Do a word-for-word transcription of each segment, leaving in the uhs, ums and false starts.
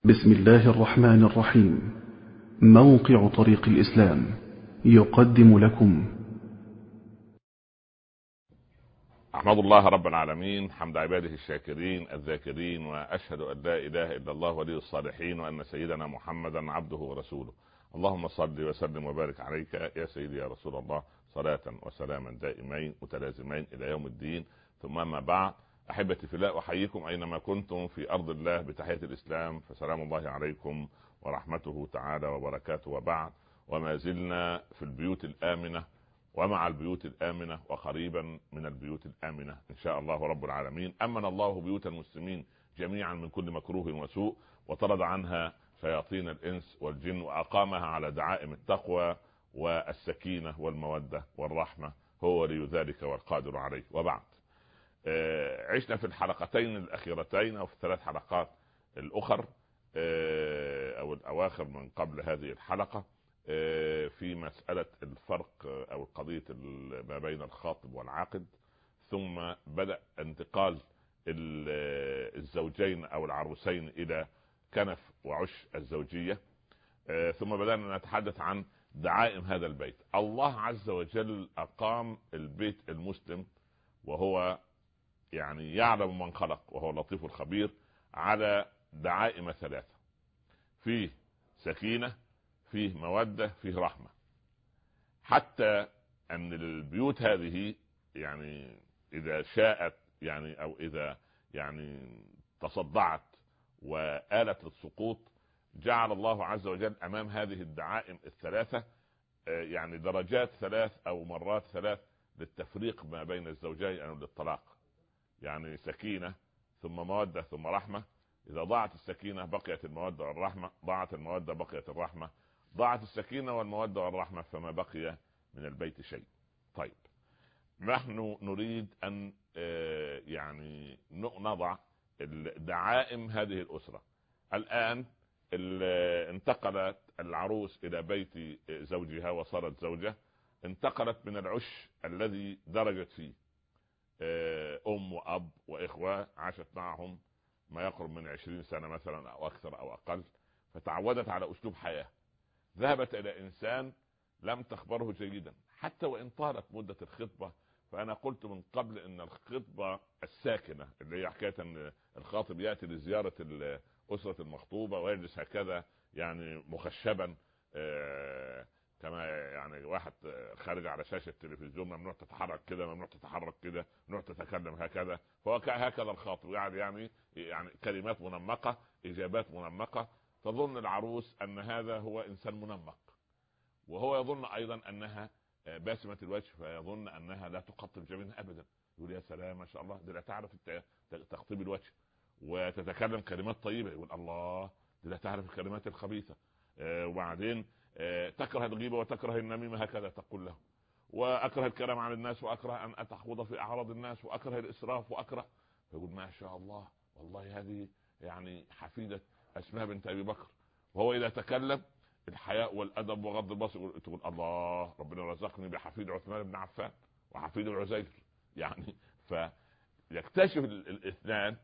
بسم الله الرحمن الرحيم. موقع طريق الإسلام يقدم لكم. أحمد الله رب العالمين حمد عباده الشاكرين الذاكرين، وأشهد أن لا إله إلا الله ولي الصالحين، وأن سيدنا محمدا عبده ورسوله. اللهم صل وسلم وبارك عليك يا سيدي يا رسول الله، صلاة وسلاما دائمين متلازمين إلى يوم الدين. ثم ما بعد، أحبتي في الله، أحييكم أينما كنتم في أرض الله بتحية الإسلام، فسلام الله عليكم ورحمته تعالى وبركاته. وبعد، وما زلنا في البيوت الآمنة ومع البيوت الآمنة وقريبا من البيوت الآمنة إن شاء الله رب العالمين. أمن الله بيوت المسلمين جميعا من كل مكروه وسوء، وطرد عنها شياطين الإنس والجن، وأقامها على دعائم التقوى والسكينة والمودة والرحمة، هو ولي ذلك والقادر عليه. وبعد، عشنا في الحلقتين الأخيرتين أو في الثلاث حلقات الأخر أو الأواخر من قبل هذه الحلقة في مسألة الفرق أو قضية ما بين الخاطب والعاقد، ثم بدأ انتقال الزوجين أو العروسين إلى كنف وعش الزوجية، ثم بدأنا نتحدث عن دعائم هذا البيت. الله عز وجل أقام البيت المسلم، وهو يعني يعلم من خلق وهو اللطيف الخبير، على دعائم ثلاثة: فيه سكينة، فيه مودة، فيه رحمة. حتى أن البيوت هذه يعني إذا شاءت يعني أو إذا يعني تصدعت وآلت للسقوط، جعل الله عز وجل أمام هذه الدعائم الثلاثة يعني درجات ثلاث أو مرات ثلاث للتفريق ما بين الزوجين أو للطلاق. يعني سكينة ثم مودة ثم رحمة. إذا ضاعت السكينة بقيت المودة والرحمة، ضاعت المودة بقيت الرحمة، ضاعت السكينة والمودة والرحمة فما بقي من البيت شيء. طيب، نحن نريد أن يعني نضع دعائم هذه الأسرة. الآن انتقلت العروس إلى بيت زوجها وصارت زوجة، انتقلت من العش الذي درجت فيه أم وأب وإخوة، عاشت معهم ما يقرب من عشرين سنة مثلا أو أكثر أو أقل، فتعودت على أسلوب حياة. ذهبت إلى إنسان لم تخبره جيدا حتى وإن طالت مدة الخطبة. فأنا قلت من قبل أن الخطبة الساكنة اللي هي حكاية أن الخاطب يأتي لزيارة أسرة المخطوبة ويجلس هكذا يعني مخشبا آه كما يعني واحد خارج على شاشة التلفزيون، ممنوع تتحرك كده، ممنوع تتحرك كده، ممنوع تتكلم هكذا. فهو هكذا الخاطب يعني يعني يعني كلمات منمقة، إجابات منمقة. تظن العروس أن هذا هو إنسان منمق، وهو يظن أيضا أنها باسمة الوجه، فيظن أنها لا تقطب جبينها أبدا. يقول يا سلام ما شاء الله، دي لا تعرف تقطيب الوجه وتتكلم كلمات طيبة. يقول الله، دي لا تعرف الكلمات الخبيثة. وبعدين تكره الغيبة وتكره النميمة، هكذا تقول له. وأكره الكلام عن الناس، وأكره أن أتخوض في أعراض الناس، وأكره الإسراف، وأكره. فيقول ما شاء الله، والله هذه يعني حفيدة أسماء بنت أبي بكر. وهو إذا تكلم الحياء والأدب وغض البصر، تقول الله، ربنا رزقني بحفيد عثمان بن عفان وحفيد العزير. يعني فيكتشف الاثنان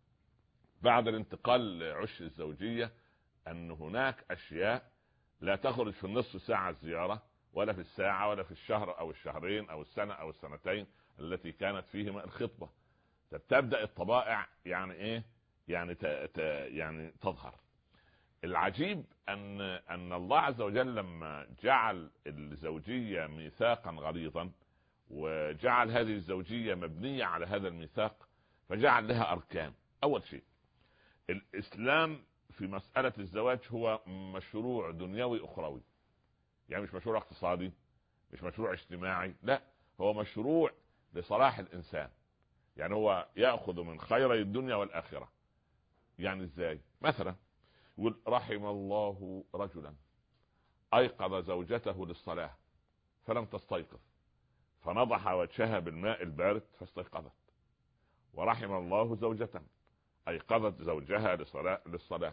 بعد الانتقال لعش الزوجية أن هناك أشياء لا تخرج في النصف ساعة الزيارة، ولا في الساعة، ولا في الشهر أو الشهرين أو السنة أو السنتين التي كانت فيهما الخطبة. تبدأ الطبائع يعني إيه يعني ت... ت... يعني تظهر. العجيب أن أن الله عز وجل لما جعل الزوجية ميثاقا غليظا، وجعل هذه الزوجية مبنية على هذا الميثاق، فجعل لها أركان. أول شيء، الإسلام في مسألة الزواج هو مشروع دنيوي أخروي، يعني مش مشروع اقتصادي، مش مشروع اجتماعي، لا، هو مشروع لصلاح الإنسان. يعني هو يأخذ من خيري الدنيا والآخرة. يعني إزاي؟ مثلا يقول رحم الله رجلا أيقظ زوجته للصلاة فلم تستيقظ فنضح وجهها بالماء البارد فاستيقظت. ورحم الله زوجة أيقظت زوجها للصلاة, للصلاة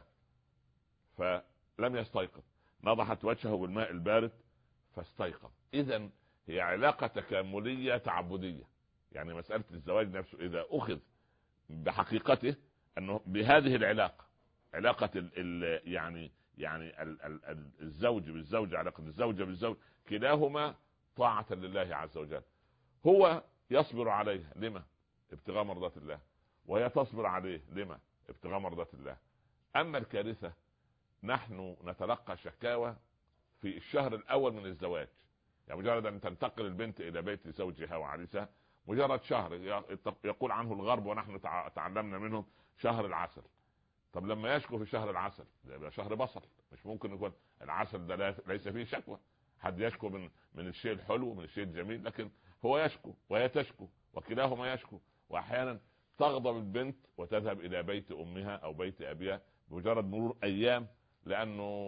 فلم يستيقظ، نضحت وجهه بالماء البارد فاستيقظ. إذن هي علاقة تكاملية تعبدية. يعني مسألة الزواج نفسه إذا أخذ بحقيقته أنه بهذه العلاقة علاقة ال ال يعني يعني ال ال الزوج بالزوجة، علاقة الزوجة بالزوج، كلاهما طاعة لله عز وجل. هو يصبر عليها لما؟ ابتغاء مرضات الله، وهي تصبر عليه لما؟ ابتغاء مرضات الله. اما الكارثة نحن نتلقى شكاوى في الشهر الاول من الزواج، يعني مجرد ان تنتقل البنت الى بيت زوجها وعريسها مجرد شهر يقول عنه الغرب ونحن تعلمنا منهم شهر العسل. طب لما يشكو في شهر العسل ده شهر بصل، مش ممكن يكون العسل ده ليس فيه شكوى. حد يشكو من من الشيء الحلو من الشيء الجميل، لكن هو يشكو وهي تشكو وكلاهما يشكو. واحيانا تغضب البنت وتذهب الى بيت امها او بيت ابيها بمجرد مرور ايام، لانه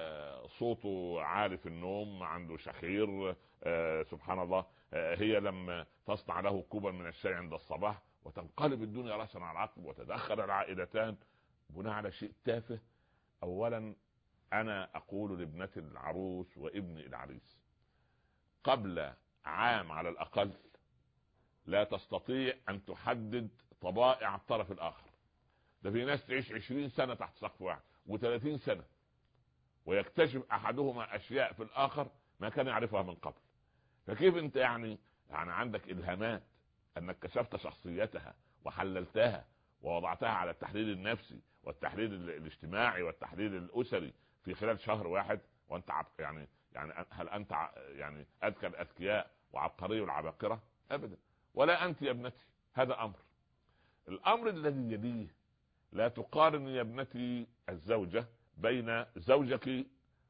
صوته عالي في النوم، عنده شخير سبحان الله. هي لما تصنع له كوبا من الشاي عند الصباح وتنقلب الدنيا راسا على عقب وتدخل العائلتان بناء على شيء تافه. اولا انا اقول لابنتي العروس وابني العريس قبل عام على الاقل لا تستطيع ان تحدد طبائع الطرف الاخر. ده في ناس تعيش عشرين سنة تحت سقف واحد وثلاثين سنة ويكتشف احدهما اشياء في الاخر ما كان يعرفها من قبل. فكيف انت يعني يعني عندك الهامات انك كشفت شخصيتها وحللتها ووضعتها على التحليل النفسي والتحليل الاجتماعي والتحليل الاسري في خلال شهر واحد، وانت يعني يعني هل انت يعني اذكى الاذكياء وعبقري العباقرة؟ ابدا. ولا انت يا ابنتي. هذا امر. الامر الذي يليه لا تقارن يا ابنتي الزوجة بين زوجك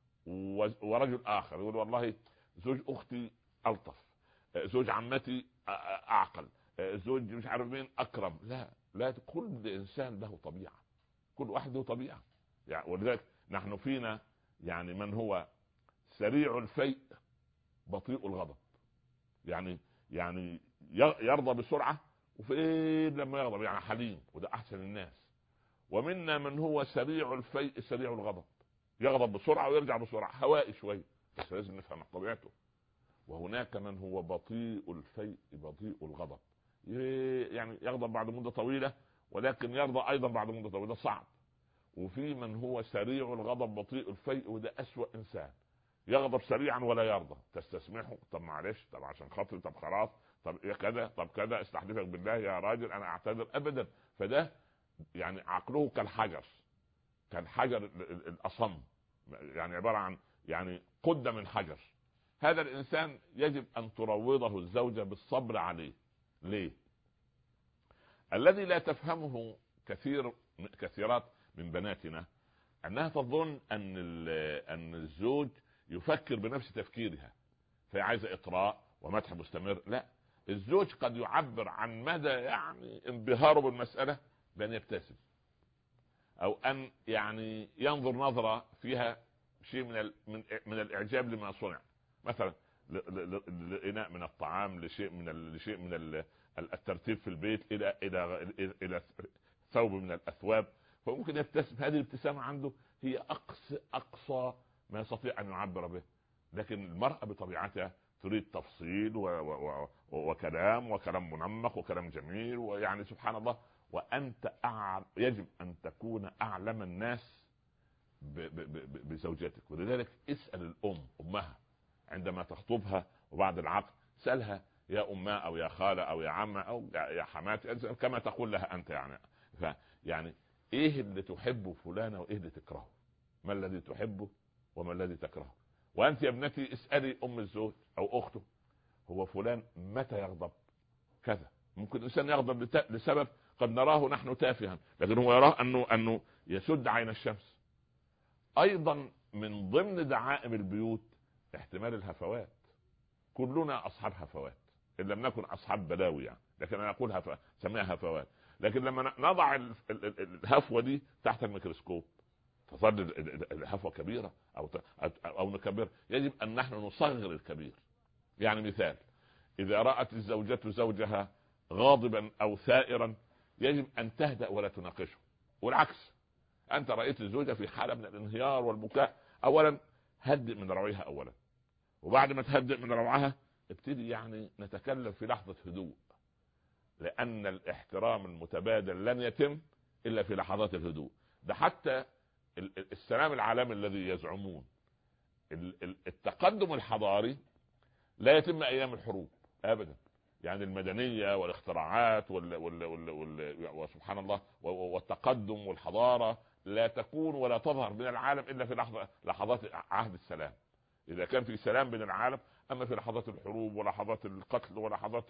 ورجل اخر. يقول والله زوج اختي الطف، زوج عمتي اعقل، زوج مش عارف مين اكرم. لا لا، كل انسان له طبيعة، كل واحد له طبيعة يعني. ولذلك نحن فينا يعني من هو سريع الفيء بطيء الغضب، يعني يعني يرضى بسرعة وفين لما يغضب يعني حليم، وده احسن الناس. ومنا من هو سريع الفيء سريع الغضب، يغضب بسرعة ويرجع بسرعة، هوائي شوي، بس لازم نفهم طبيعته. وهناك من هو بطيء الفيء بطيء الغضب، يعني يغضب بعد مدة طويلة ولكن يرضى ايضا بعد مدة طويلة، صعب. وفي من هو سريع الغضب بطيء الفيء، وده اسوأ انسان، يغضب سريعا ولا يرضى. تستسمحه، طب معلش، طب عشان خاطري، طب خلاص، طب كذا، طب كذا، استحلفك بالله يا راجل انا اعتذر. ابدا. فده يعني عقله كالحجر، كالحجر الاصم، يعني عبارة عن يعني قدة من حجر. هذا الانسان يجب ان تروضه الزوجة بالصبر عليه. ليه؟ الذي لا تفهمه كثير كثيرات من بناتنا انها تظن ان ان الزوج يفكر بنفس تفكيرها، فهي عايزه اطراء ومدح مستمر. لا، الزوج قد يعبر عن مدى يعني انبهاره بالمسألة بان يبتسم، او ان يعني ينظر نظرة فيها شيء من من من الاعجاب لما صنع، مثلا لإناء من الطعام، لشيء من لشيء من الترتيب في البيت، الى الى الى ثوب من الاثواب، فممكن يبتسم. هذه الابتسامة عنده هي اقصى اقصى ما يستطيع ان يعبر به. لكن المرأة بطبيعتها تريد تفصيل و و و وكلام وكلام منمق وكلام جميل، ويعني سبحان الله. وانت أعلم، يجب ان تكون اعلم الناس ب ب ب بزوجتك. ولذلك اسأل الام امها عندما تخطبها وبعد العقد، سألها يا امها او يا خالة او يا عمة او يا حماتي، كما تقول لها انت يعني. يعني ايه اللي تحبه فلانة وايه اللي تكرهه؟ ما الذي تحبه وما الذي تكرهه؟ وانت يا ابنتي اسألي ام الزوج او اخته، هو فلان متى يغضب؟ كذا. ممكن الانسان يغضب لسبب قد نراه نحن تافها، لكن هو يراه انه انه يسد عين الشمس. ايضا من ضمن دعائم البيوت احتمال الهفوات. كلنا اصحاب هفوات ان لم نكن اصحاب بلاوي يعني، لكن انا اقول هف... سميها هفوات. لكن لما نضع الهفوة دي تحت الميكروسكوب تصل الهفوة كبيرة او او نكبر. يجب ان نحن نصغر الكبير. يعني مثال، اذا رأت الزوجة زوجها غاضبا او ثائرا يجب ان تهدأ ولا تناقشه. والعكس، انت رأيت الزوجة في حالة من الانهيار والبكاء، اولا هدئ من روعها اولا، وبعد ما تهدئ من روعها ابتدي يعني نتكلم في لحظة هدوء، لان الاحترام المتبادل لن يتم الا في لحظات الهدوء. ده حتى السلام العالمي الذي يزعمون التقدم الحضاري لا يتم ايام الحروب ابدا. يعني المدنيه والاختراعات وال وال وال وال وسبحان الله والتقدم والحضاره لا تكون ولا تظهر من العالم الا في لحظه لحظات عهد السلام. اذا كان في سلام بين العالم، اما في لحظات الحروب ولحظات القتل ولحظات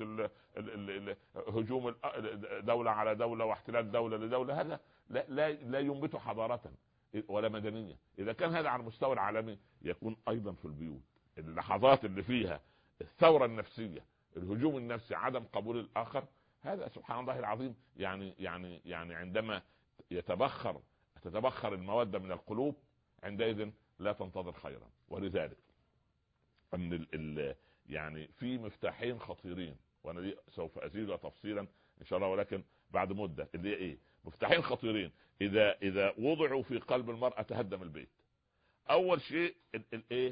هجوم دوله على دوله واحتلال دوله لدوله، هذا لا لا, لا ينبت حضاره ولا مدنيه. اذا كان هذا على المستوى العالمي، يكون ايضا في البيوت اللحظات اللي فيها الثوره النفسيه، الهجوم النفسي، عدم قبول الاخر. هذا سبحان الله العظيم يعني يعني يعني عندما يتبخر تتبخر الموده من القلوب، عندئذ لا تنتظر خيرا. ولذلك ان ال ال يعني في مفتاحين خطيرين، وانا دي سوف ازيدها تفصيلا ان شاء الله، ولكن بعد مده. اللي هي ايه؟ مفتاحين خطيرين اذا اذا وضعوا في قلب المرأة تهدم البيت. اول شيء الايه؟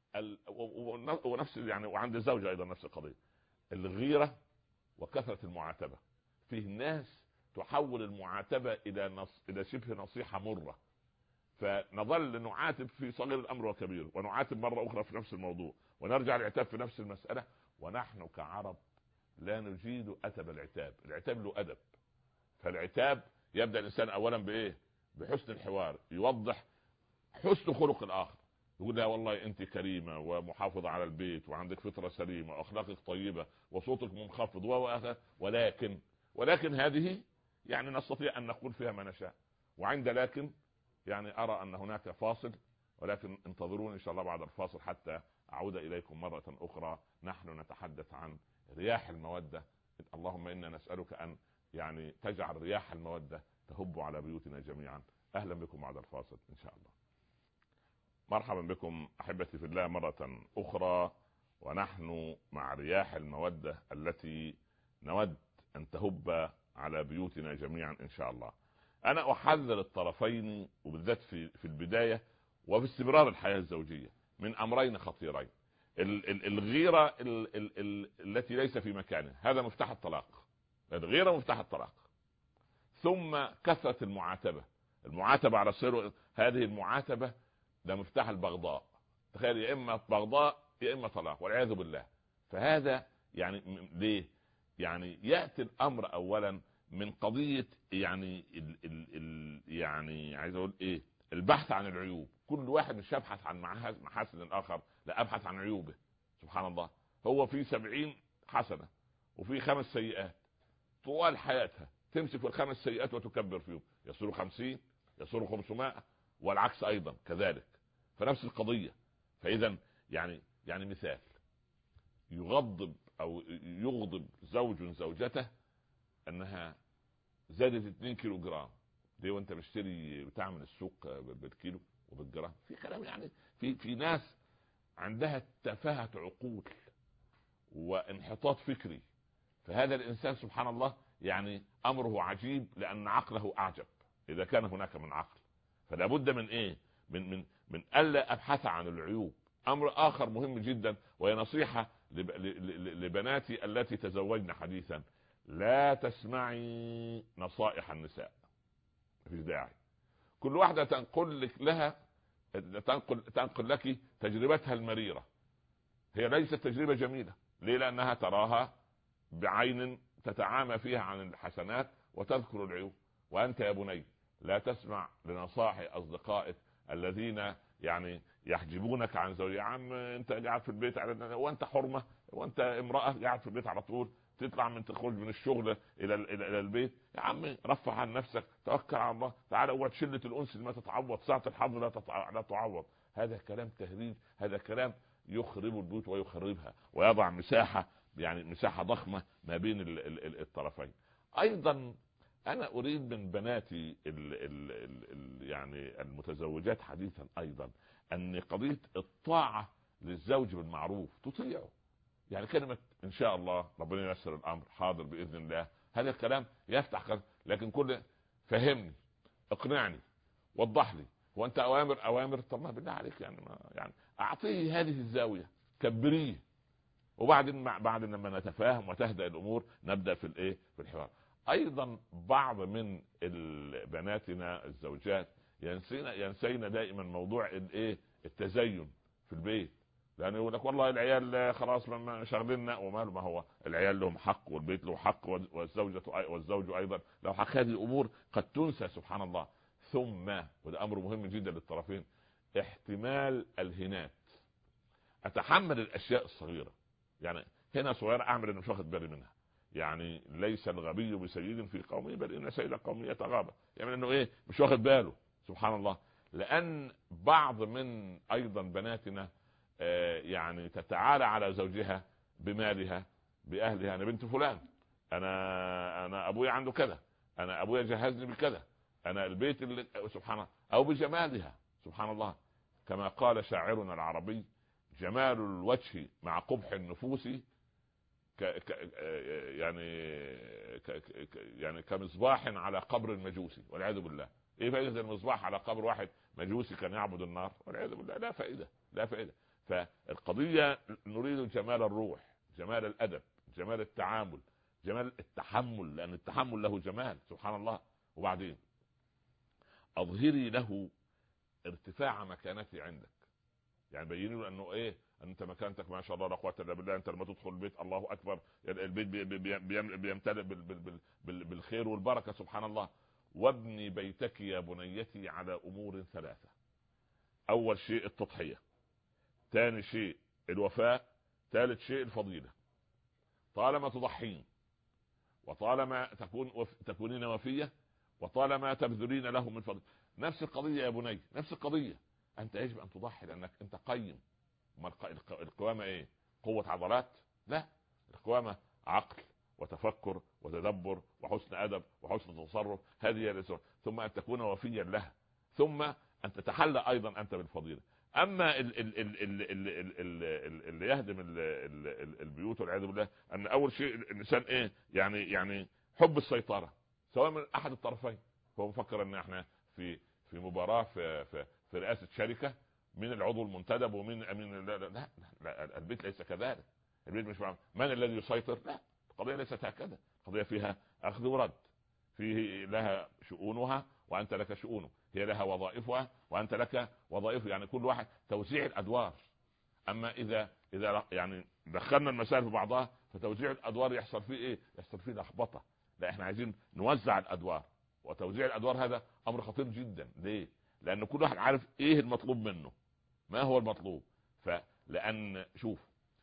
ونفس يعني وعند الزوجة ايضا نفس القضية، الغيرة وكثرة المعاتبة. فيه ناس تحول المعاتبة الى نص الى شبه نصيحة مرة، فنظل نعاتب في صغير الامر وكبير، ونعاتب مرة اخرى في نفس الموضوع، ونرجع العتاب في نفس المسألة. ونحن كعرب لا نجيد ادب العتاب. العتاب له ادب. فالعتاب يبدأ الانسان اولا بايه؟ بحسن الحوار، يوضح حسن خلق الاخر، يقول لا والله انت كريمة ومحافظة على البيت وعندك فطرة سليمة واخلاقك طيبة وصوتك منخفض و ولكن ولكن هذه يعني نستطيع ان نقول فيها ما نشاء. وعند لكن يعني ارى ان هناك فاصل، ولكن انتظروني ان شاء الله بعد الفاصل حتى اعود اليكم مرة اخرى. نحن نتحدث عن رياح المودة. اللهم انا نسألك ان يعني تجعل رياح المودة تهب على بيوتنا جميعا. اهلا بكم بعد الفاصل ان شاء الله. مرحبا بكم احبتي في الله مرة اخرى، ونحن مع رياح المودة التي نود ان تهب على بيوتنا جميعا ان شاء الله. انا احذر الطرفين وبالذات في في البداية وفي استمرار الحياة الزوجية من امرين خطيرين. الغيرة ال ال ال التي ليس في مكانها، هذا مفتاح الطلاق. الغيرة مفتاح الطلاق. ثم كثرة المعاتبة. المعاتبة على السر، هذه المعاتبة ده مفتاح البغضاء. تخيل، يا اما بغضاء يا اما طلاق والعياذ بالله. فهذا يعني ليه؟ يعني ياتي الامر اولا من قضيه يعني ال ال ال يعني عايز اقول ايه؟ البحث عن العيوب. كل واحد مش يبحث عن محاسن الاخر، لا ابحث عن عيوبه. سبحان الله، هو في سبعين حسنه وفي خمس سيئات، طوال حياتها تمسك في الخمس سيئات وتكبر فيهم، يصيروا خمسين، يصيروا خمسمائة، والعكس ايضا كذلك. فنفس القضيه. فاذا يعني يعني مثال، يغضب او يغضب زوج زوجته انها زادت اتنين كيلو جرام دي، وانت مشتري وتعمل السوق بالكيلو وبالجرام. في كلام يعني في في ناس عندها تفاهة عقول وانحطاط فكري. فهذا الانسان سبحان الله يعني امره عجيب، لان عقله اعجب اذا كان هناك من عقل. فلا بد من ايه؟ من من من الا ابحث عن العيوب. امر اخر مهم جدا، وهي نصيحة لبناتي التي تزوجن حديثا: لا تسمعي نصائح النساء، مفيش داعي. كل واحدة تنقل لك لها تنقل تنقل لك تجربتها المريرة. هي ليست تجربة جميلة. ليه؟ لانها تراها بعين تتعامى فيها عن الحسنات وتذكر العيوب. وانت يا بني لا تسمع لنصائح اصدقائك الذين يعني يحجبونك عن زوجك. يا عم انت قاعد في البيت على وانت حرمة، وانت امرأة قاعد في البيت على طول، تطلع من تخرج من الشغل الى الى البيت. يا عم رفع عن نفسك، توكل على الله، تعالى اقعد شلة الانس ما تتعوض، ساعة الحظ لا لا تعوض. هذا كلام تهريج، هذا كلام يخرب البيوت ويخربها ويضع مساحة يعني مساحة ضخمة ما بين الطرفين. ايضا انا اريد من بناتي ال ال ال ال يعني المتزوجات حديثا ايضا ان قضية الطاعة للزوج بالمعروف، تطيعه. يعني كلمة ان شاء الله، ربنا ييسر الامر، حاضر باذن الله، هذا الكلام يفتح قلب. لكن كل فهمني، اقنعني، وضح لي، وانت اوامر اوامر. طب ما بالله عليك يعني ما يعني اعطيه هذه الزاوية، كبريه، وبعدين بعد لما نتفاهم وتهدأ الامور نبدأ في الايه؟ في الحوار. ايضا بعض من بناتنا الزوجات ينسينا ينسينا دائما موضوع الايه التزين في البيت. لانه يقول لك والله العيال خلاص لما شغلنا وما ما هو العيال لهم حق والبيت له حق والزوجة والزوج ايضا له حق. هذه الامور قد تنسى سبحان الله. ثم وده امر مهم جدا للطرفين، احتمال الهنات. اتحمل الاشياء الصغيرة، يعني هنا صغيرة اعمل انه مش واخد بالي منها. يعني ليس الغبي بسيد في قومه بل ان سيد قومه يتغابى، يعني انه ايه مش واخد باله سبحان الله. لان بعض من ايضا بناتنا آه يعني تتعالى على زوجها بمالها باهلها. انا بنت فلان، انا انا ابويا عنده كذا، انا ابويا جهزني بكذا، انا البيت اللي سبحان الله، او بجمالها سبحان الله. كما قال شاعرنا العربي: جمال الوجه مع قبح النفوس ك... ك... يعني ك... ك... يعني كمصباح على قبر المجوسي والعياذ بالله. ايه فائده المصباح على قبر واحد مجوسي كان يعبد النار والعياذ بالله؟ لا فائده، لا فائده. فالقضيه نريد جمال الروح، جمال الادب، جمال التعامل، جمال التحمل، لان التحمل له جمال سبحان الله. وبعدين اظهري له ارتفاع مكانته عندك، يعني بيني له انه ايه انت مكانتك ما شاء الله لا قوه الا بالله. انت لما تدخل البيت الله اكبر، البيت بي بي بي بيمتلئ بالخير والبركه سبحان الله. وابني بيتك يا بنيتي على امور ثلاثه: اول شيء التضحيه، ثاني شيء الوفاء، ثالث شيء الفضيله. طالما تضحين وطالما تكون وف... تكونين وفيه وطالما تبذلين له من فضل. نفس القضيه يا بني، نفس القضيه. انت يجب ان تضحي لانك انت قيم. القوامه ايه؟ قوه عضلات؟ لا، القوامه عقل وتفكر وتدبر وحسن ادب وحسن تصرف. هذه هي الاسره. ثم ان تكون وفيا لها، ثم ان تتحلى ايضا انت بالفضيله. اما ال ال ال ال ال ال ال اللي يهدم ال ال البيوت والعياذ بالله ان اول شيء الانسان ايه يعني يعني حب السيطره سواء من احد الطرفين. هو مفكر ان احنا في في مباراه في في, في رئاسه شركه، من العضو المنتدب ومن امين. لا, لا, لا, لا البيت ليس كذلك. البيت مش معنا. من الذي يسيطر؟ لا، القضيه ليست هكذا. القضيه فيها اخذ ورد، فيه لها شؤونها وانت لك شؤونه، هي لها وظائفها وانت لك وظائف، يعني كل واحد توزيع الادوار. اما اذا اذا يعني دخلنا المسائل في بعضها فتوزيع الادوار يحصل فيه ايه؟ يحصل فيه لخبطه. لا، احنا عايزين نوزع الادوار، وتوزيع الادوار هذا امر خطير جدا. ليه؟ لان كل واحد عارف ايه المطلوب منه، ما هو المطلوب. فلان شوف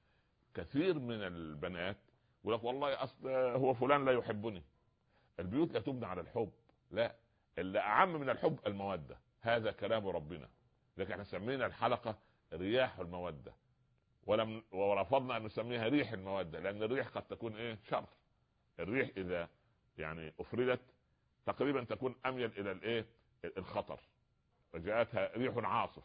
كثير من البنات يقول لك والله اصل هو فلان لا يحبني. البيوت لا تبنى على الحب، لا، اللي اعم من الحب الموده. هذا كلام ربنا، لكن احنا سمينا الحلقه رياح الموده، ولم ورفضنا ان نسميها ريح الموده، لان الريح قد تكون ايه؟ شر. الريح اذا يعني افردت تقريبا تكون اميل الى الايه؟ الخطر، وجاءتها ريح عاصف.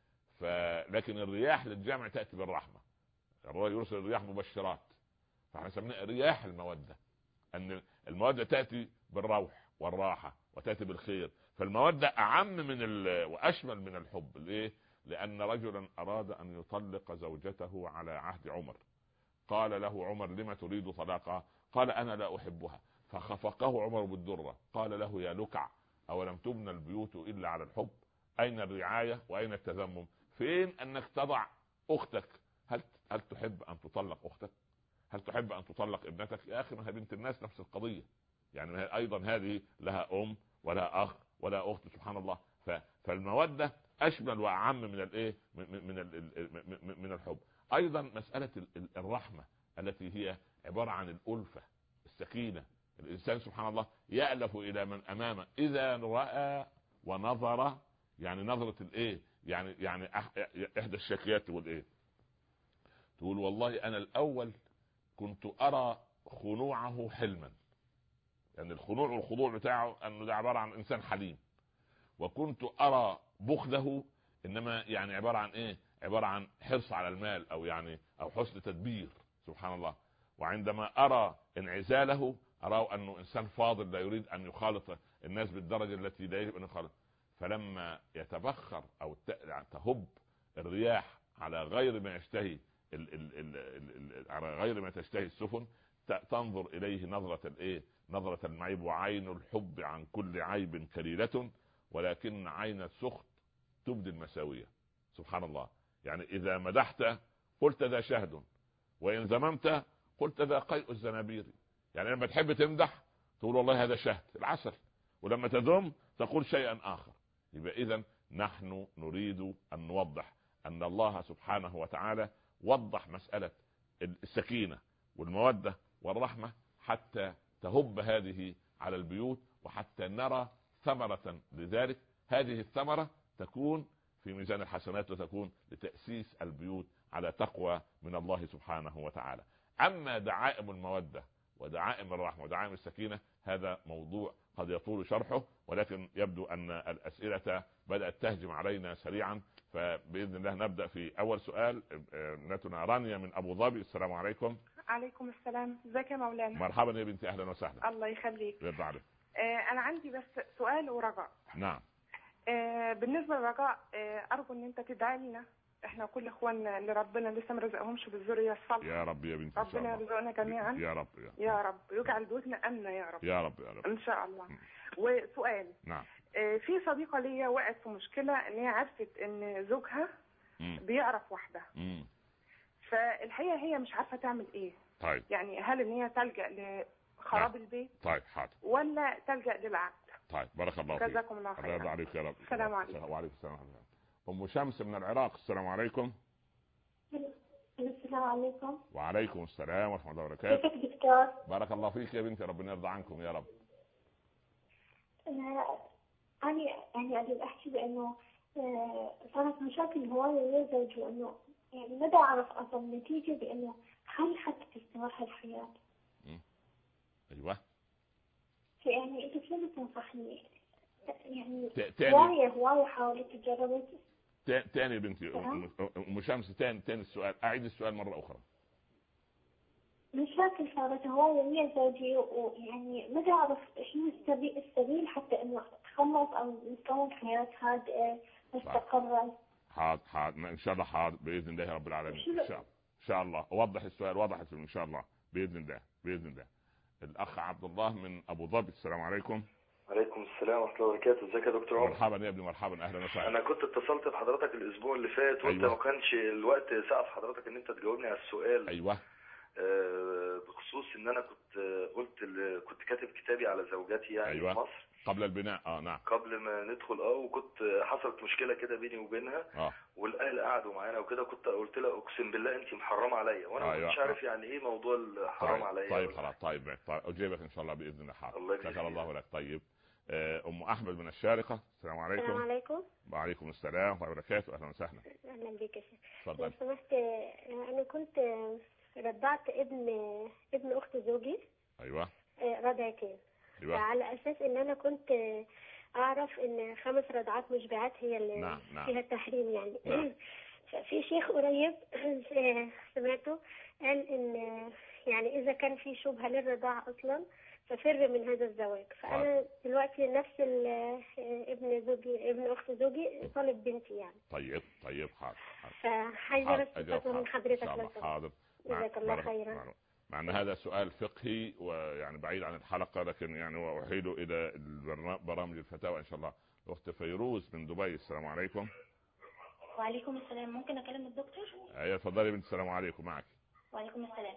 فلكن الرياح للجمع تاتي بالرحمه. الله يرسل الرياح مبشرات، فاحنا سميناها رياح الموده، ان الموده تاتي بالروح والراحه وتاتي بالخير. فالموده اعم من واشمل من الحب. ليه؟ لان رجلا اراد ان يطلق زوجته على عهد عمر. قال له عمر: لما تريد طلاقها؟ قال: انا لا احبها. فخفقه عمر بالدره. قال له: يا لكع، اولم تبنى البيوت الا على الحب؟ اين الرعايه واين التذمم؟ فين انك تضع اختك؟ هل هل تحب ان تطلق اختك؟ هل تحب ان تطلق ابنتك؟ يا اخي ما هي بنت الناس نفس القضيه. يعني ايضا هذه لها ام ولها اخ ولها اخت سبحان الله. فالموده اشمل واعم من الايه؟ من من من الحب. ايضا مساله الرحمه التي هي عباره عن الالفه، السكينه. الانسان سبحان الله يألف الى من امامه اذا راى ونظر. يعني نظره الايه؟ يعني يعني احدى الشكيات تقول ايه؟ تقول والله انا الاول كنت ارى خنوعه حلما، يعني الخنوع والخضوع بتاعه انه ده عباره عن انسان حليم، وكنت ارى بخله انما يعني عباره عن ايه؟ عباره عن حرص على المال، او يعني او حسن تدبير سبحان الله. وعندما ارى انعزاله اراه انه انسان فاضل لا يريد ان يخالط الناس بالدرجه التي لا يجب ان يخالط. فلما يتبخر او تهب الرياح على غير ما يشتهي ال ال ال ال ال على غير ما تشتهي السفن، تنظر اليه نظره الايه؟ نظره المعيب. وعين الحب عن كل عيب كليله، ولكن عين السخط تبدي المساوية. سبحان الله. يعني إذا مدحت قلت ذا شهد، وإن ذممت قلت ذا قيء الزنابير. يعني لما تحب تمدح تقول والله هذا شهد العسل، ولما تذم تقول شيئا آخر. يبقى إذن نحن نريد أن نوضح أن الله سبحانه وتعالى وضح مسألة السكينة والمودة والرحمة حتى تهب هذه على البيوت، وحتى نرى ثمرة لذلك. هذه الثمرة تكون في ميزان الحسنات وتكون لتأسيس البيوت على تقوى من الله سبحانه وتعالى. أما دعائم المودة ودعائم الرحمة ودعائم السكينة هذا موضوع قد يطول شرحه، ولكن يبدو أن الأسئلة بدأت تهجم علينا سريعا، فبإذن الله نبدأ في أول سؤال. ابنتنا رانيا من أبو ظبي. السلام عليكم. عليكم السلام. ازيك يا مولانا؟ مرحبا يا بنتي، أهلا وسهلا. الله يخليك. يرضى عليك. آه أنا عندي بس سؤال ورجاء. نعم. آه بالنسبة للرجاء، آه أرجو إن أنت تدعي لنا احنا كل اخواننا اللي ربنا لسه ما رزقهمش بالذريه الصالحه. يا رب يا بنتي. ربنا يرزقنا جميعا يا رب يا, يا رب ويجعل بيوتنا امنه يا رب. يا رب يا رب ان شاء الله. م. وسؤال. نعم. آه في صديقه ليا وقعت في مشكله ان هي عرفت ان زوجها م. بيعرف واحده. م. فالحقيقه هي مش عارفه تعمل ايه. طيب. يعني هل ان هي تلجأ لخراب نعم. البيت؟ طيب حاضر. ولا تلجأ للعقد؟ طيب بارك الله فيك. جزاكم الله خيرا. الله عليك يا رب. السلام عليكم. وعليكم السلام ورحمه الله. ام شمس من العراق. السلام عليكم. السلام عليكم. وعليكم السلام ورحمه الله وبركاته. كيفك دكتور؟ بارك الله فيك يا بنتي، ربنا يرضى عنكم يا رب. انا انا يعني اريد احكي بانه صارت مشاكل هوايه ويا زوجي، انه يعني ما اعرف اصلا نتيجه بانه هل حتى تستمر هالحياه؟ ايوه. يعني انت شو بتنصحني؟ يعني تاني. هوايه هوايه حاولت جربت. تاني بنتي ام شمس، تاني تاني السؤال، اعيد السؤال مره اخرى. مشاكل صارت هوايه ويا زوجي، ويعني ما اعرف شنو السبيل السبيل حتى انه اتخلص او نكون حياه هادئه مستقره. حاضر حاضر ان شاء الله، حاضر باذن الله رب العالمين. ان شاء الله ان شاء الله اوضح السؤال، وضحت ان شاء الله باذن الله باذن الله. الاخ عبد الله من ابو ظبي. السلام عليكم. وعليكم السلام ورحمه الله وبركاته. ازيك يا دكتور عمر؟ مرحبا يا ابني، مرحبا، اهلا وسهلا. انا كنت اتصلت بحضرتك الاسبوع اللي فات وانت أيوة. ما كانش الوقت سعف حضرتك ان انت تجاوبني على السؤال. ايوه. آه بخصوص ان انا كنت قلت كنت كاتب كتابي على زوجتي يعني أيوة. في مصر قبل البناء. اه نعم. قبل ما ندخل اه وكنت حصلت مشكله كده بيني وبينها. اه والاهل قعدوا معانا وكده، كنت قلت لها اقسم بالله انت محرمه عليا، وانا ما أيوة. كنتش عارف يعني ايه موضوع الحرام طيب. عليا. طيب خلاص. طيب اجيبك ان شاء الله باذن الله. حاضر. الله يجزيك. شكر الله لك. طيب ام احمد من الشارقه. السلام عليكم. السلام عليكم. وعليكم السلام ورحمه الله وبركاته. اهلا وسهلا. اهلا بك يا شيخ. اتفضل. لو سمحت، انا كنت رضعت ابن ابن اخت زوجي. ايوه. رضعتين. أيوة. على اساس ان انا كنت اعرف ان خمس رضعات مشبعات هي اللي نعم. نعم. فيها التحريم يعني. نعم. ففي شيخ قريب سمعته قال ان يعني اذا كان في شبهه للرضاعه اصلا ففر من هذا الزواج. فانا طيب. دلوقتي نفس ابن زوجي ابن اخت زوجي طالب بنتي يعني. طيب طيب حاضر. فعايزه بس فتوى من حضرتك لو سمحت. حاضر. جزاك الله خيرا. مع ان هذا سؤال فقهي ويعني بعيد عن الحلقه، لكن يعني احيل الى برامج الفتاوى ان شاء الله. اخت فيروز من دبي. السلام عليكم. وعليكم السلام. ممكن اكلم الدكتور؟ ايوه اتفضلي بنت. السلام عليكم. معك. وعليكم السلام.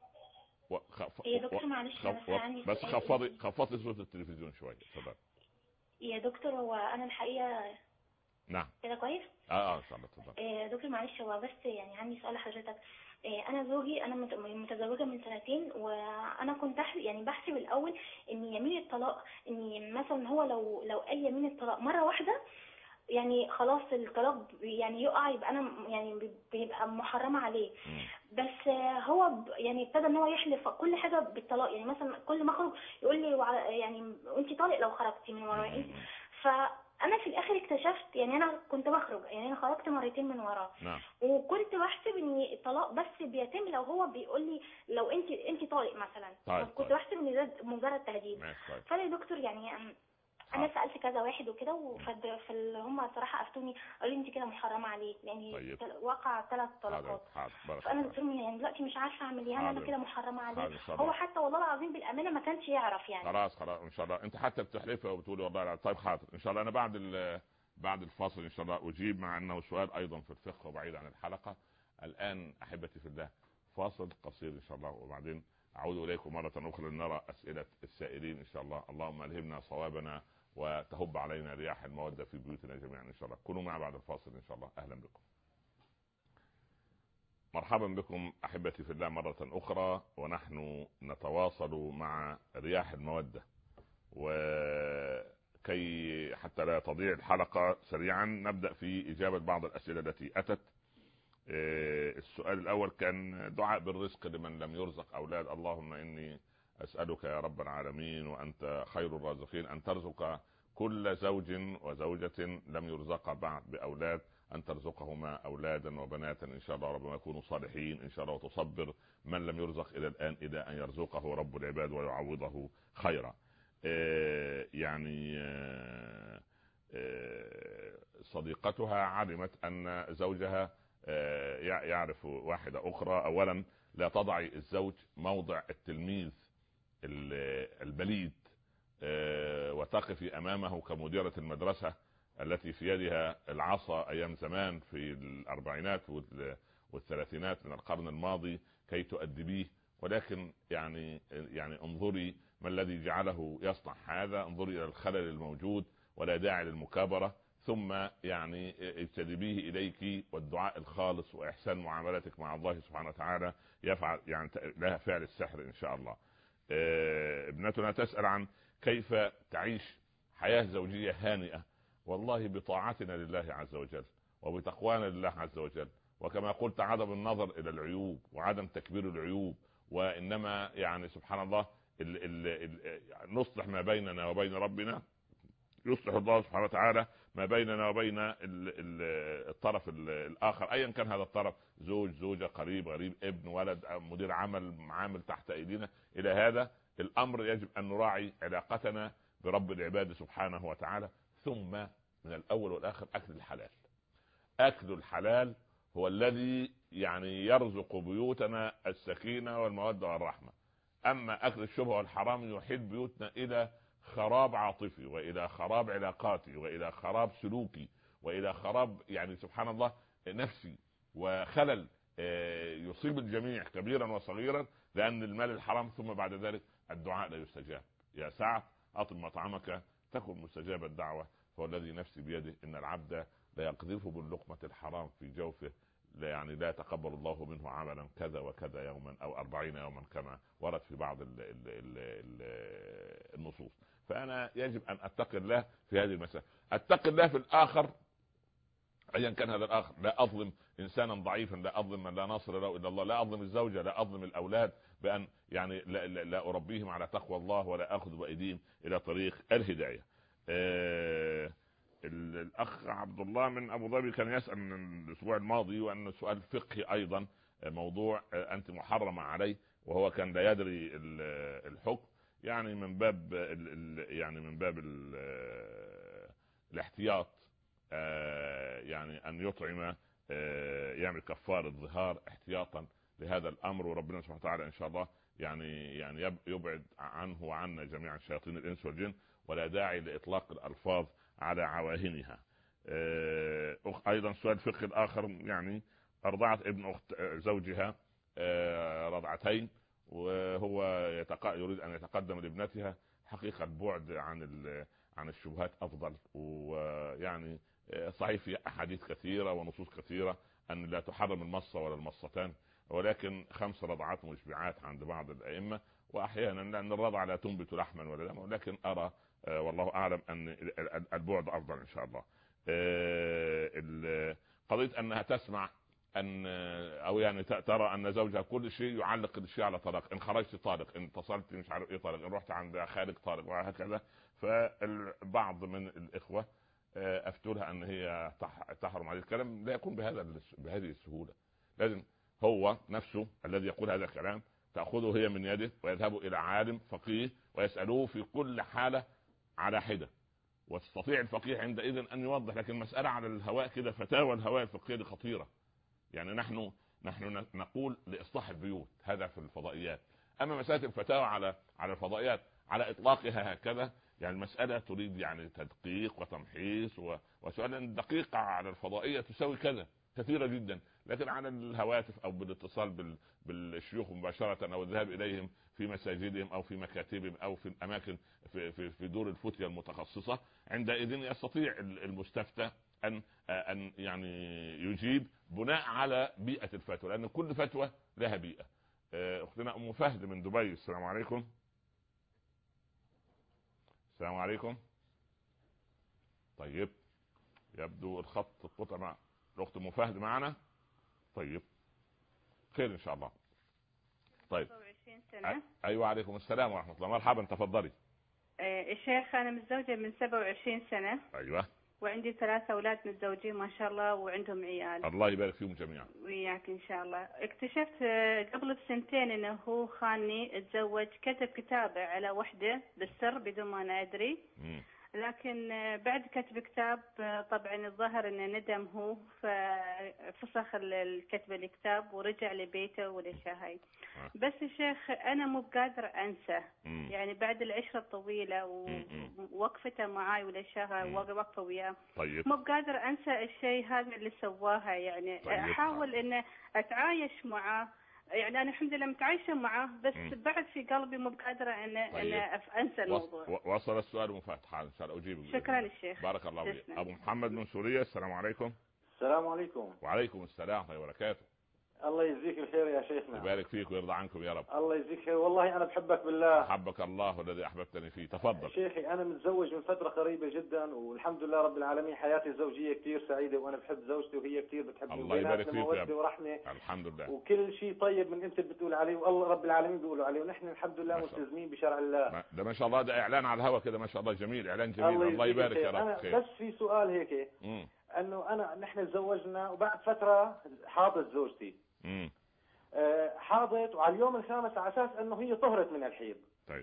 وخف... يا دكتور معلش خف... بس عندي بس خفضي خفضي صوت التلفزيون شويه. اتفضل. يا دكتور هو انا الحقيقه. نعم. كده كويس؟ اه اه ان شاء الله. اتفضل. يا دكتور معلش هو بس يعني عندي سؤال لحضرتك. انا زوجي انا متزوجه من سنتين، وانا كنت يعني بحسب الاول ان يمين الطلاق ان مثلا هو لو لو اي يمين الطلاق مره واحده يعني خلاص الطلاق يعني يقع، يبقى انا يعني بيبقى محرمه عليه. م. بس هو يعني ابتدى ان هو يحلف كل حاجه بالطلاق، يعني مثلا كل ما اخرج يقول لي يعني انت طالق لو خرجتي من ورائي. ف انا في الاخر اكتشفت يعني انا كنت بخرج يعني انا خرجت مرتين من وراه. نعم. وكنت بحسب ان الطلاق بس بيتم لو هو بيقول لي لو انت انت طالق مثلا. طيب. كنت بحسب ان ده مجرد تهديد. طيب. فانا يا دكتور يعني انا سالت كذا واحد وكده، فاللي هم صراحه افتوني قالوا لي انت كده محرمه عليك، لان طيب. وقع ثلاث طلقات. فانا قلت لهم يعني دلوقتي مش عارفه اعمل ايه، انا كده محرمه عليه. هو حتى والله العظيم بالامانه ما كانش يعرف يعني. خلاص خلاص ان شاء الله، انت حتى بتحلفي وبتقولي والله. طيب حاضر ان شاء الله، انا بعد بعد الفاصل ان شاء الله اجيب، مع انه سؤال ايضا في الفقه وبعيد عن الحلقه. الان احبتي في الله فاصل قصير ان شاء الله، وبعدين اعود اليكم مره اخرى لنرى اسئله السائلين ان شاء الله. اللهم الهمنا صوابنا وتهب علينا رياح الموده في بيوتنا جميعا ان شاء الله. كونوا معنا بعد الفاصل ان شاء الله. اهلا بكم، مرحبا بكم احبتي في الله مره اخرى، ونحن نتواصل مع رياح الموده. وكي حتى لا تضيع الحلقه سريعا نبدا في اجابه بعض الاسئله التي اتت. السؤال الاول كان دعاء بالرزق لمن لم يرزق اولاد. اللهم اني اسالك يا رب العالمين وانت خير الرازقين ان ترزق كل زوج وزوجه لم يرزق بعد باولاد، ان ترزقهما اولادا وبناتا ان شاء الله ربما يكونوا صالحين ان شاء الله، وتصبر من لم يرزق الى الان الى ان يرزقه رب العباد ويعوضه خيرا. يعني صديقتها علمت ان زوجها يعرف واحدة أخرى. أولا لا تضعي الزوج موضع التلميذ البليد وتقفي أمامه كمديرة المدرسة التي في يدها العصا أيام زمان في الأربعينات والثلاثينات من القرن الماضي كي تؤدبيه. ولكن يعني يعني انظري ما الذي جعله يصنع هذا، انظري إلى الخلل الموجود ولا داعي للمكابرة. ثم يعني اجتذبيه اليك، والدعاء الخالص واحسان معاملتك مع الله سبحانه وتعالى يفعل يعني لها فعل السحر ان شاء الله. ابنتنا تسأل عن كيف تعيش حياة زوجية هانئة. والله بطاعتنا لله عز وجل وبتقوانا لله عز وجل، وكما قلت عدم النظر الى العيوب وعدم تكبير العيوب، وانما يعني سبحان الله ال ال ال نصلح ما بيننا وبين ربنا، يصلح الله سبحانه وتعالى ما بيننا وبين ال ال الطرف ال الآخر أيا كان هذا الطرف، زوج زوجة قريب غريب ابن ولد مدير عمل عامل تحت أيدينا. إلى هذا الأمر يجب أن نراعي علاقتنا برب العباد سبحانه وتعالى. ثم من الأول والآخر أكل الحلال. أكل الحلال هو الذي يعني يرزق بيوتنا السكينة والمودة والرحمة. أما أكل الشبه والحرام يحيل بيوتنا إلى خراب عاطفي والى خراب علاقاتي والى خراب سلوكي والى خراب يعني سبحان الله نفسي، وخلل يصيب الجميع كبيرا وصغيرا، لان المال الحرام. ثم بعد ذلك الدعاء لا يستجاب. يا سعد اطب مطعمك تكن مستجاب الدعوه، فهو الذي نفسي بيده ان العبد لا يقذف باللقمه الحرام في جوفه، لا يعني لا يتقبل الله منه عملا كذا وكذا يوما او أربعين يوما كما ورد في بعض ال ال ال النصوص. فانا يجب ان اتقي الله في هذه المسألة. اتقي الله في الاخر ايا كان هذا الاخر. لا اظلم انسانا ضعيفا، لا اظلم من لا ناصر له الا الله، لا اظلم الزوجه، لا اظلم الاولاد بان يعني لا, لا, لا اربيهم على تقوى الله ولا اخذ بايديهم الى طريق الهدايه. أه الاخ عبد الله من ابو ظبي كان يسال من الاسبوع الماضي، وان سؤال فقهي ايضا، موضوع انت محرمه عليه، وهو كان لا يدري الحكم، يعني من باب يعني من باب الاحتياط يعني ان يطعم يعمل كفاره الظهار احتياطا لهذا الامر. وربنا سبحانه وتعالى ان شاء الله يعني يعني يبعد عنه وعنا جميعا شياطين الانس والجن، ولا داعي لاطلاق الالفاظ على عواهنها. ايضا سؤال فقهي الاخر، يعني ارضعت ابن اخت زوجها رضعتين، وهو يريد ان يتقدم لابنتها. حقيقه البعد عن عن الشبهات افضل، ويعني صحيح في احاديث كثيره ونصوص كثيره ان لا تحرم المصه ولا المصتان، ولكن خمس رضعات مشبعات عند بعض الائمه، واحيانا لان الرضع لا تنبت لحما ولا دما، ولكن ارى والله اعلم ان البعد افضل ان شاء الله. قضيه انها تسمع ان او يعني ترى ان زوجها كل شيء يعلق الشيء على طلاق، ان خرجت طالق، ان اتصلت مش عارف ايه طالق، ان رحت عند خالق طالق، وهكذا. فالبعض من الاخوه افتولها ان هي تحرم عليه الكلام. لا يكون بهذا بهذه السهوله. لازم هو نفسه الذي يقول هذا الكلام تاخذه هي من يده ويذهبوا الى عالم فقيه ويسالوه في كل حاله على حده، وتستطيع الفقيه عندئذ ان يوضح. لكن المساله على الهواء كده، فتاوى الهواء الفقهيه دي خطيره. يعني نحن نحن نقول لاصلاح البيوت، هذا في الفضائيات. اما مساله الفتاوى على على الفضائيات على اطلاقها هكذا، يعني المساله تريد يعني تدقيق وتمحيص وسؤال دقيقه على الفضائيه تساوي كذا كثيره جدا. لكن على الهواتف او بالاتصال بالشيوخ مباشره او الذهاب اليهم في مساجدهم او في مكاتبهم او في الاماكن في في, في دور الفتية المتخصصه، عندئذ يستطيع المستفتى ان ان يعني يجيب بناء على بيئه الفتوى، لان كل فتوى لها بيئه. اختنا ام فهد من دبي، السلام عليكم. السلام عليكم. طيب يبدو الخط قطع مع الاخت ام فهد معنا. طيب خير ان شاء الله. طيب سنة. ايوه عليكم السلام ورحمه الله، مرحبا تفضلي. آه الشيخ انا متزوجه من سبعة وعشرين سنه. ايوه. وعندي ثلاثة اولاد متزوجين ما شاء الله وعندهم عيال. الله يبارك فيهم جميعا. وياك ان شاء الله. اكتشفت قبل بسنتين انه هو خاني، اتزوج كتب كتابه على وحده بالسر بدون ما انا ادري. م. لكن بعد كتب كتاب طبعا الظاهر انه ندم هو، ففسخ الكتب الكتاب ورجع لبيته والاشياء هاي. بس الشيخ انا مو بقادر انسى، يعني بعد العشره الطويله ووقفته معاي والاشياء هاي وقفه وياه، طيب. مو بقادر انسى الشيء هذا اللي سواها. يعني طيب. احاول ان اتعايش معاه، يعني انا الحمد لله متعايشه معاه، بس م. بعد في قلبي مو بقادره ان طيب. ان انسى الموضوع. وصل السؤال مفتح ان شاء الله اجيبه. شكرا للشيخ. بارك الله فيك. ابو محمد من سوريا، السلام عليكم. السلام عليكم. وعليكم السلام ورحمه الله وبركاته. الله يجزيك الخير يا شيخنا. يبارك فيك ويرضى عنكم يا رب. الله يجزيك خير، والله انا بحبك بالله. احبك الله الذي احببتني فيه. تفضل. شيخي انا متزوج من فتره قريبه جدا والحمد لله رب العالمين، حياتي الزوجيه كثير سعيده وانا بحب زوجتي وهي كثير بتحبني. الله يبارك فيك يا رب. ورحمه. الحمد لله. وكل شيء طيب من انت بتقول عليه والله رب العالمين بيقولوا عليه، ونحن الحمد لله ملتزمين بشرع الله. ده ما شاء الله، ده اعلان على الهواء كده ما شاء الله جميل، اعلان جميل. الله, الله يبارك يا رب. خير. بس في سؤال هيك، مم. انه انا نحن تزوجنا وبعد فتره حاضت زوجتي. امم حاضت وعلى اليوم الخامس على اساس انه هي طهرت من الحيض. طيب.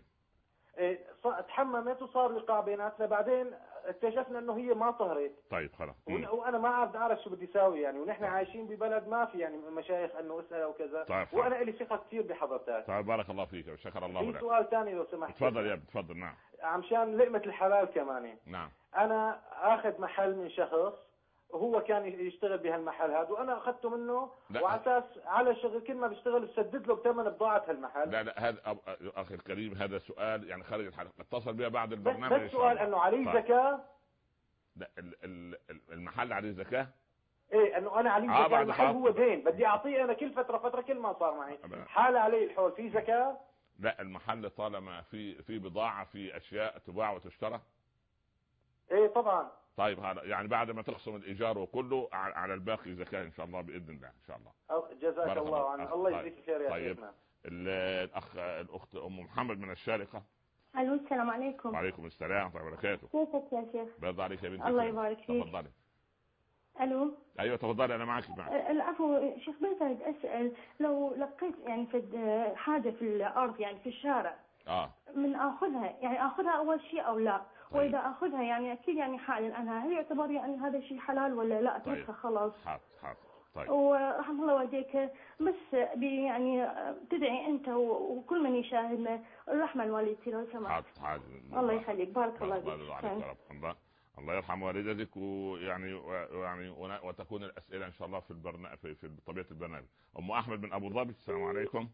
تحممت وصار وقاع بيناتنا، بعدين اكتشفنا انه هي ما طهرت. طيب خلاص. وانا ما عارف اعرف شو بدي اساوي يعني، ونحن طيب. عايشين ببلد ما في يعني مشايخ انه اسال وكذا. طيب. وانا لي ثقه كثير بحضرتك. طيب بارك الله فيك وشكر الله لك. في سؤال ثاني لو سمحت. تفضل يا ابني تفضل. نعم. عمشان لقمه الحلال كمان. نعم. انا اخذ محل من شخص وهو كان يشتغل بهالمحل هذا وانا اخذته منه، وعلى اساس على شغل كل ما بيشتغل بسدد له بثمن بضاعه هالمحل. لا لا هذا اخي الكريم هذا سؤال يعني خارج الحلقه، اتصل بها بعد البرنامج. بس سؤال انه عليه طيب. زكاه؟ لا المحل عليه زكاه؟ ايه انه انا عليه زكاه. آه المحل هو دين بدي اعطيه انا كل فتره فتره كل ما صار معي حال عليه الحول، في زكاه؟ لا المحل طالما في في بضاعه، في اشياء تباع وتشترى. ايه طبعا. طيب هذا يعني بعد ما تخصم الايجار وكله على الباقي زكاه ان شاء الله باذن الله ان شاء الله. جزاك الله عنك. الله يجزيك خير يا طيب. شيخنا. الاخ الاخت ام محمد من الشارقه. الو السلام عليكم. وعليكم السلام ورحمه الله وبركاته. كيفك يا شيخ؟ بيرضى عليك يا بنتي. الله يبارك فيك. تفضلي. الو. ايوه تفضلي انا معك معك. العفو شيخ، بس اريد اسال لو لقيت يعني في حاجه في الارض يعني في الشارع اه من اخذها، يعني ااخذها اول شيء او لا؟ طيب. واذا اخذها يعني اكيد يعني حال عنها، هل يعتبر يعني هذا شيء حلال ولا لا اتركها؟ طيب. خلاص. حاضر حاضر. طيب. ورحم الله والديك، بس يعني تدعي انت وكل من يشاهدنا الرحمه لوالدتي لو سمحت. حاضر حاضر. الله يخليك. بارك الله فيك. الله الله يرحم والدتك، ويعني ويعني وتكون الاسئله ان شاء الله في البرنامج في, في طبيعه البرنامج. ام احمد من ابو ظبي، السلام عليكم.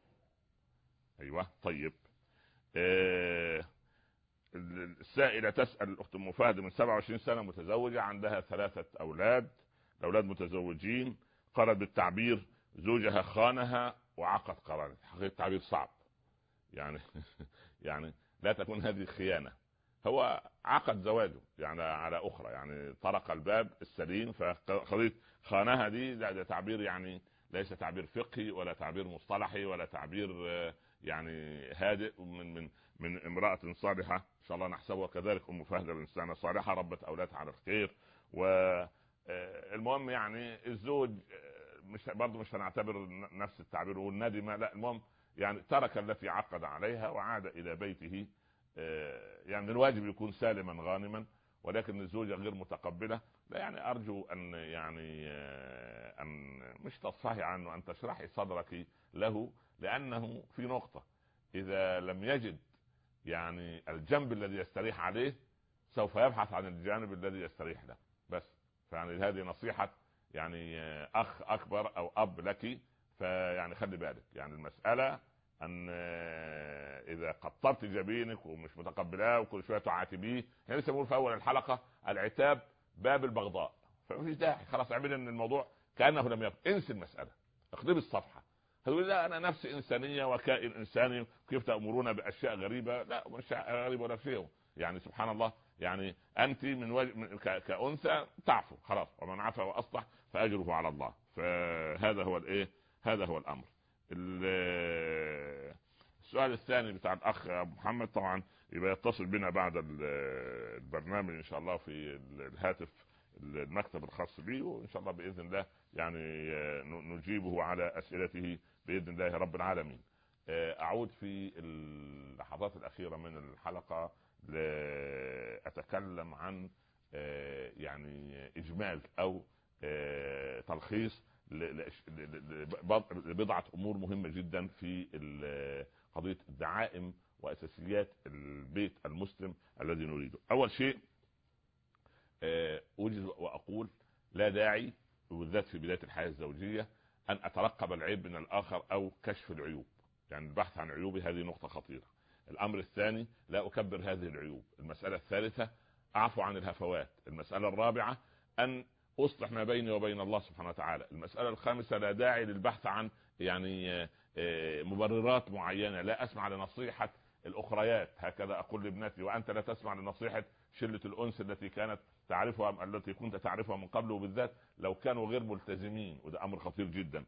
ايوه طيب. آه السائله تسال الاخت ام فهد من سبعة وعشرين سنه متزوجه، عندها ثلاثه اولاد، الاولاد متزوجين، قالت بالتعبير زوجها خانها وعقد قرارة. حقيقة التعبير صعب يعني يعني لا تكون هذه خيانة، هو عقد زواجه يعني على أخرى، يعني طرق الباب السليم. فقضية خانها دي ده تعبير يعني ليس تعبير فقهي ولا تعبير مصطلحي ولا تعبير يعني هادئ من من من امرأة صالحة إن شاء الله نحسبها كذلك. أم فهد إنسانة صالحة ربت أولادها على الخير. والمهم يعني الزوج مش برضه مش هنعتبر نفس التعبير والندمة، لا المهم يعني ترك التي عقد عليها وعاد إلى بيته. يعني الواجب يكون سالما غانما، ولكن الزوجة غير متقبلة، لا يعني أرجو أن يعني أن مش تصفحي عنه، أن تشرحي صدرك له، لأنه في نقطة إذا لم يجد يعني الجنب الذي يستريح عليه سوف يبحث عن الجانب الذي يستريح له. بس يعني هذه نصيحة يعني أخ أكبر أو أب لك، فيعني خلي بالك. يعني المسألة أن إذا قطرت جبينك ومش متقبلاه وكل شوية تعاتبيه، يعني لسه بقول في أول الحلقة العتاب باب البغضاء، فمفيش داعي، خلاص اعمل ان الموضوع كأنه لم يكن، انسى المسألة، اقلب الصفحة. هتقول لا أنا نفسي إنسانية وكائن إنساني، كيف تأمرون بأشياء غريبة؟ لا مش غريبة ولا شيء، يعني سبحان الله، يعني أنت من وجه كأنثى تعفو خلاص، ومن عفا وأصلح فأجره على الله. فهذا هو الإيه، هذا هو الأمر. السؤال الثاني بتاع الأخ محمد طبعا يبقى يتصل بنا بعد البرنامج إن شاء الله في الهاتف المكتب الخاص به، وإن شاء الله بإذن الله يعني نجيبه على أسئلته بإذن الله رب العالمين. أعود في اللحظات الأخيرة من الحلقة لأتكلم عن يعني إجمال أو تلخيص لبضعة أمور مهمة جدا في قضية الدعائم وأساسيات البيت المسلم الذي نريده. أول شيء أوجز وأقول لا داعي وبالذات في بداية الحياة الزوجية أن أترقب العيب من الآخر أو كشف العيوب، يعني البحث عن عيوبي هذه نقطة خطيرة. الأمر الثاني لا أكبر هذه العيوب. المسألة الثالثة أعفو عن الهفوات. المسألة الرابعة أن أصلح ما بيني وبين الله سبحانه وتعالى. المسألة الخامسة لا داعي للبحث عن يعني مبررات معينة، لا أسمع لنصيحة الأخريات، هكذا أقول لابنتي، وأنت لا تسمع لنصيحة شلة الأنس التي كانت تعرفها التي كنت تعرفها من قبل، وبالذات لو كانوا غير ملتزمين، وده أمر خطير جدا.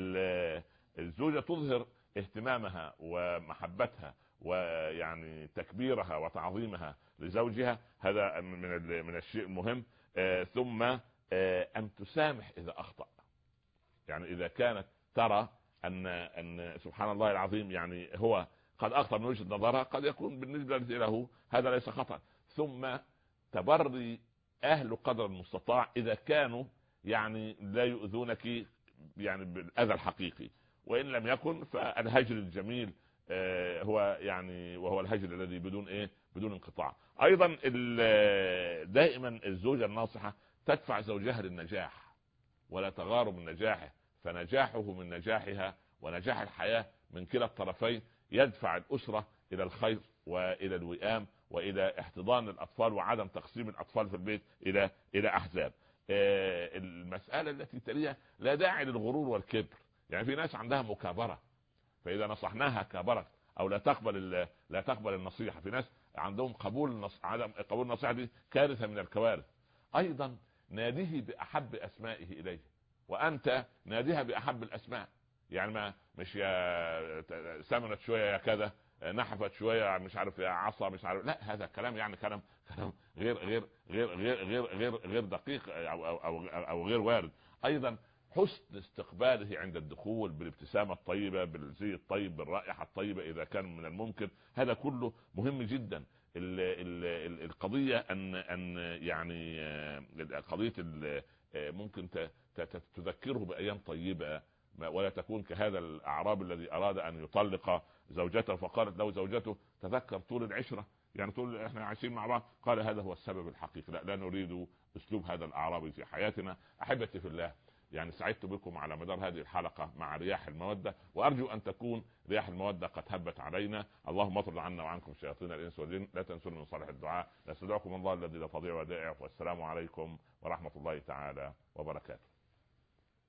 الزوجة تظهر اهتمامها ومحبتها ويعني تكبيرها وتعظيمها لزوجها، هذا من من الشيء المهم. آه ثم آه أن تسامح إذا أخطأ، يعني إذا كانت ترى أن أن سبحان الله العظيم يعني هو قد أخطأ من وجهة نظرها، قد يكون بالنسبة له هذا ليس خطأ. ثم تبري أهل قدر المستطاع إذا كانوا يعني لا يؤذونك يعني بالأذى الحقيقي، وإن لم يكن فالهجر الجميل آه هو يعني وهو الهجر الذي بدون إيه، بدون انقطاع. أيضا دائما الزوجة الناصحة تدفع زوجها للنجاح ولا تغار من نجاحه، فنجاحه من نجاحها ونجاح الحياة من كلا الطرفين يدفع الأسرة إلى الخير وإلى الوئام وإلى احتضان الأطفال وعدم تقسيم الأطفال في البيت إلى إلى أحزاب. آه المسألة التي تليها لا داعي للغرور والكبر، يعني في ناس عندها مكابرة، فإذا نصحناها كبرت أو لا تقبل لا تقبل النصيحة. في ناس عندهم قبول النص... عدم قبول النصيحة، دي كارثة من الكوارث. أيضا ناديه بأحب أسمائه إليه، وأنت ناديها بأحب الأسماء، يعني ما مش يا سمنت شوية يا كذا، نحفت شوية مش عارف يا عصا مش عارف، لا هذا كلام يعني كلام كلام غير غير غير غير غير غير, غير دقيق أو, أو, أو, أو غير وارد. أيضا حسن استقباله عند الدخول بالابتسامة الطيبة، بالزي الطيب، بالرائحة الطيبة إذا كان من الممكن، هذا كله مهم جدا. ال ال القضية أن أن يعني قضية ممكن تذكره بأيام طيبة، ولا تكون كهذا الأعراب الذي أراد أن يطلق زوجته فقالت له زوجته تذكر طول العشرة، يعني طول احنا عايشين مع بعض، قال هذا هو السبب الحقيقي. لا, لا نريد أسلوب هذا الأعرابي في حياتنا. أحبتي في الله، يعني سعدت بكم على مدار هذه الحلقة مع رياح المودة، وأرجو أن تكون رياح المودة قد هبت علينا. اللهم اطرد عنا وعنكم شياطين الإنس والجن، لا تنسوا من صالح الدعاء. نستودعكم الله الذي لا تضيع ودائعه، والسلام عليكم ورحمة الله تعالى وبركاته.